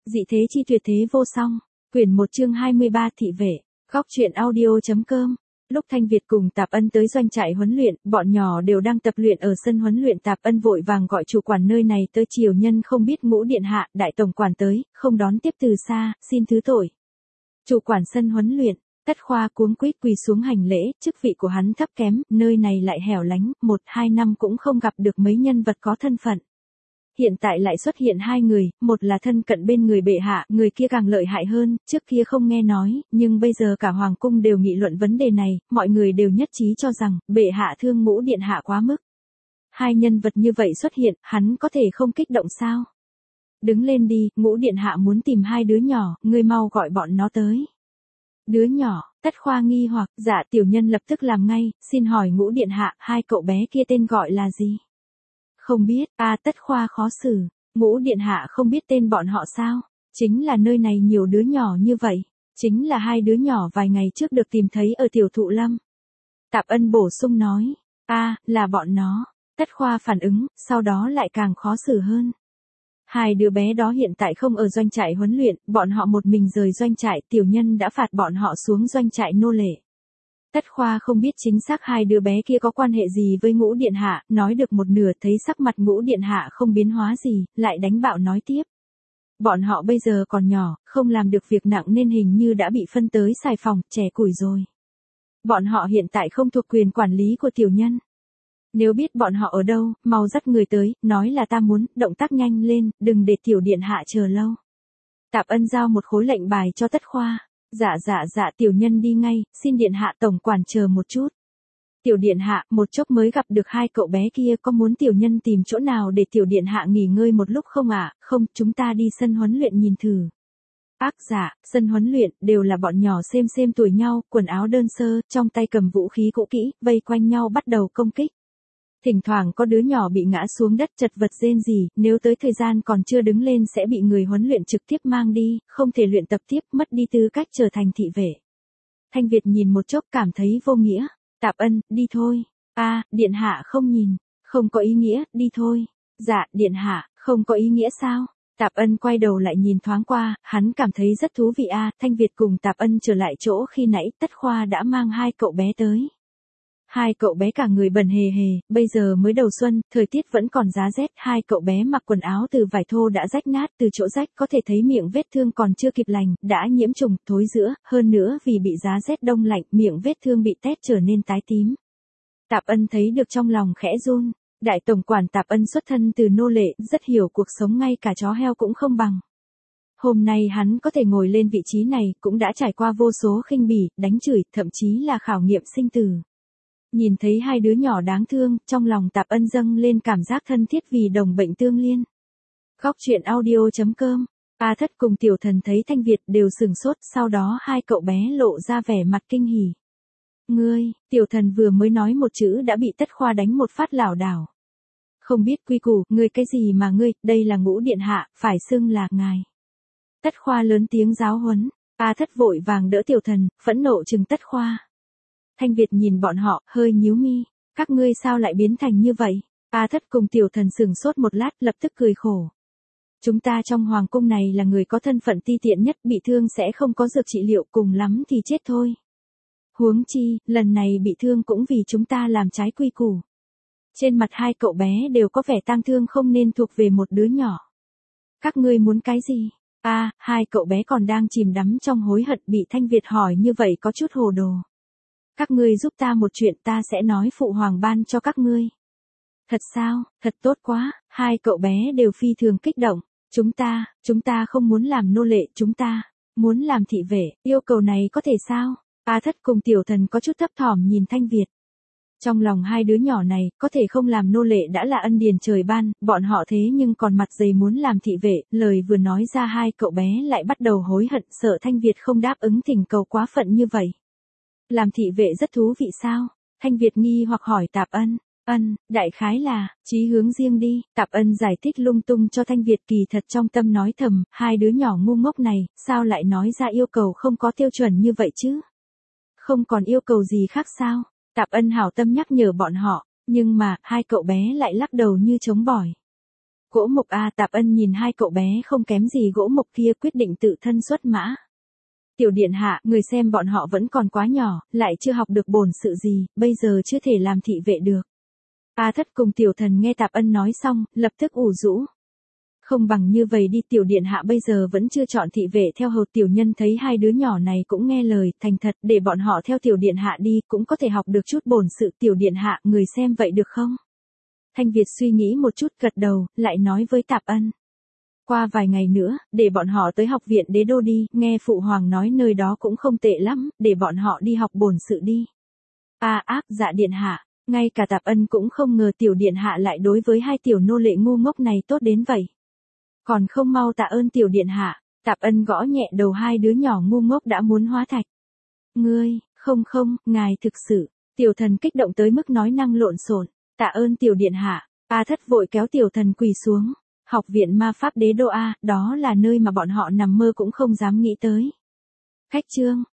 Dị thế chi tuyệt thế vô song. Quyển 1 chương 23 thị vệ. Góc truyện audio.com. Lúc Thanh Việt cùng Tạp Ân tới doanh trại huấn luyện, bọn nhỏ đều đang tập luyện ở sân huấn luyện. Tạp Ân vội vàng gọi chủ quản nơi này tới. Triều Nhân không biết Ngũ điện hạ, đại tổng quản tới, không đón tiếp từ xa, xin thứ tội. Chủ quản sân huấn luyện, Tất Khoa cuống quýt quỳ xuống hành lễ, chức vị của hắn thấp kém, nơi này lại hẻo lánh, 1-2 năm cũng không gặp được mấy nhân vật có thân phận. Hiện tại lại xuất hiện hai người, một là thân cận bên người bệ hạ, người kia càng lợi hại hơn, trước kia không nghe nói, nhưng bây giờ cả hoàng cung đều nghị luận vấn đề này, mọi người đều nhất trí cho rằng, bệ hạ thương Ngũ điện hạ quá mức. Hai nhân vật như vậy xuất hiện, hắn có thể không kích động sao? Đứng lên đi, Ngũ điện hạ muốn tìm hai đứa nhỏ, ngươi mau gọi bọn nó tới. Đứa nhỏ, Tất Khoa nghi hoặc, dạ tiểu nhân lập tức làm ngay, xin hỏi Ngũ điện hạ, hai cậu bé kia tên gọi là gì? Không biết, Tất Khoa khó xử, Ngũ điện hạ không biết tên bọn họ sao? Chính là nơi này nhiều đứa nhỏ như vậy, chính là hai đứa nhỏ vài ngày trước được tìm thấy ở tiểu thụ lâm. Tạp Ân bổ sung nói, là bọn nó. Tất Khoa phản ứng, sau đó lại càng khó xử hơn. Hai đứa bé đó hiện tại không ở doanh trại huấn luyện, bọn họ một mình rời doanh trại, tiểu nhân đã phạt bọn họ xuống doanh trại nô lệ. Tất Khoa không biết chính xác hai đứa bé kia có quan hệ gì với Ngũ điện hạ, nói được một nửa thấy sắc mặt Ngũ điện hạ không biến hóa gì, lại đánh bạo nói tiếp. Bọn họ bây giờ còn nhỏ, không làm được việc nặng nên hình như đã bị phân tới xài phòng, trẻ củi rồi. Bọn họ hiện tại không thuộc quyền quản lý của tiểu nhân. Nếu biết bọn họ ở đâu, mau dắt người tới, nói là ta muốn, động tác nhanh lên, đừng để tiểu điện hạ chờ lâu. Tạp Ân giao một khối lệnh bài cho Tất Khoa. Dạ tiểu nhân đi ngay, xin điện hạ tổng quản chờ một chút. Tiểu điện hạ, một chốc mới gặp được hai cậu bé kia, có muốn tiểu nhân tìm chỗ nào để tiểu điện hạ nghỉ ngơi một lúc không ạ? Không, chúng ta đi sân huấn luyện nhìn thử. Dạ, sân huấn luyện, đều là bọn nhỏ xem tuổi nhau, quần áo đơn sơ, trong tay cầm vũ khí cũ kỹ, vây quanh nhau bắt đầu công kích. Thỉnh thoảng có đứa nhỏ bị ngã xuống đất chật vật rên rỉ, nếu tới thời gian còn chưa đứng lên sẽ bị người huấn luyện trực tiếp mang đi, không thể luyện tập tiếp, mất đi tư cách trở thành thị vệ. Thanh Việt nhìn một chốc cảm thấy vô nghĩa. Tạp Ân, đi thôi. Điện hạ không nhìn. Không có ý nghĩa, đi thôi. Dạ, điện hạ, không có ý nghĩa sao? Tạp Ân quay đầu lại nhìn thoáng qua, hắn cảm thấy rất thú vị. Thanh Việt cùng Tạp Ân trở lại chỗ khi nãy, Tất Khoa đã mang hai cậu bé tới. Hai cậu bé cả người bẩn hề hề, bây giờ mới đầu xuân, thời tiết vẫn còn giá rét, hai cậu bé mặc quần áo từ vải thô đã rách nát, từ chỗ rách có thể thấy miệng vết thương còn chưa kịp lành, đã nhiễm trùng, thối rữa, hơn nữa vì bị giá rét đông lạnh, miệng vết thương bị tét trở nên tái tím. Tạp Ân thấy được trong lòng khẽ run, đại tổng quản Tạp Ân xuất thân từ nô lệ, rất hiểu cuộc sống ngay cả chó heo cũng không bằng. Hôm nay hắn có thể ngồi lên vị trí này, cũng đã trải qua vô số khinh bỉ, đánh chửi, thậm chí là khảo nghiệm sinh tử. Nhìn thấy hai đứa nhỏ đáng thương, trong lòng Tạp Ân dâng lên cảm giác thân thiết vì đồng bệnh tương liên. Góc truyện audio.com. Thất cùng Tiểu Thần thấy Thanh Việt đều sừng sốt, sau đó hai cậu bé lộ ra vẻ mặt kinh hỉ. Ngươi, Tiểu Thần vừa mới nói một chữ đã bị Tất Khoa đánh một phát lảo đảo. Không biết quy củ, ngươi cái gì mà ngươi, đây là Ngũ điện hạ, phải xưng là ngài. Tất Khoa lớn tiếng giáo huấn, Thất vội vàng đỡ Tiểu Thần, phẫn nộ trừng Tất Khoa. Thanh Việt nhìn bọn họ, hơi nhíu mi, các ngươi sao lại biến thành như vậy? Thất cùng Tiểu Thần sừng sốt một lát, lập tức cười khổ. Chúng ta trong hoàng cung này là người có thân phận ti tiện nhất, bị thương sẽ không có dược trị liệu, cùng lắm thì chết thôi. Huống chi, lần này bị thương cũng vì chúng ta làm trái quy củ. Trên mặt hai cậu bé đều có vẻ tang thương không nên thuộc về một đứa nhỏ. Các ngươi muốn cái gì? Hai cậu bé còn đang chìm đắm trong hối hận, bị Thanh Việt hỏi như vậy có chút hồ đồ. Các ngươi giúp ta một chuyện, ta sẽ nói phụ hoàng ban cho các ngươi. Thật sao, thật tốt quá, hai cậu bé đều phi thường kích động. Chúng ta không muốn làm nô lệ, chúng ta muốn làm thị vệ, yêu cầu này có thể sao? Thất cùng Tiểu Thần có chút thấp thỏm nhìn Thanh Việt. Trong lòng hai đứa nhỏ này, có thể không làm nô lệ đã là ân điển trời ban, bọn họ thế nhưng còn mặt dày muốn làm thị vệ, lời vừa nói ra hai cậu bé lại bắt đầu hối hận, sợ Thanh Việt không đáp ứng thỉnh cầu quá phận như vậy. Làm thị vệ rất thú vị sao? Thanh Việt nghi hoặc hỏi Tạp Ân. Đại khái là, chí hướng riêng đi. Tạp Ân giải thích lung tung cho Thanh Việt, kỳ thật trong tâm nói thầm, hai đứa nhỏ ngu ngốc này, sao lại nói ra yêu cầu không có tiêu chuẩn như vậy chứ? Không còn yêu cầu gì khác sao? Tạp Ân hảo tâm nhắc nhở bọn họ, nhưng mà, hai cậu bé lại lắc đầu như chống bỏi. Gỗ mục a, Tạp Ân nhìn hai cậu bé không kém gì gỗ mục kia quyết định tự thân xuất mã. Tiểu điện hạ, người xem bọn họ vẫn còn quá nhỏ, lại chưa học được bổn sự gì, bây giờ chưa thể làm thị vệ được. A Thất cùng Tiểu Thần nghe Tạp Ân nói xong, lập tức ủ rũ. Không bằng như vậy đi, Tiểu điện hạ bây giờ vẫn chưa chọn thị vệ theo hầu. Tiểu nhân thấy hai đứa nhỏ này cũng nghe lời, thành thật, để bọn họ theo Tiểu điện hạ đi, cũng có thể học được chút bổn sự. Tiểu điện hạ, người xem vậy được không? Thanh Việt suy nghĩ một chút gật đầu, lại nói với Tạp Ân. Qua vài ngày nữa, để bọn họ tới học viện Đế Đô đi, nghe phụ hoàng nói nơi đó cũng không tệ lắm, để bọn họ đi học bổn sự đi. Dạ điện hạ, ngay cả Tạp Ân cũng không ngờ Tiểu điện hạ lại đối với hai tiểu nô lệ ngu ngốc này tốt đến vậy. Còn không mau tạ ơn Tiểu điện hạ. Tạp Ân gõ nhẹ đầu hai đứa nhỏ ngu ngốc đã muốn hóa thạch. Ngươi, không, ngài thực sự. Tiểu Thần kích động tới mức nói năng lộn xộn. Tạ ơn Tiểu điện hạ. A Thất vội kéo Tiểu Thần quỳ xuống. Học viện ma pháp Đế Đô A, đó là nơi mà bọn họ nằm mơ cũng không dám nghĩ tới. Khách trương,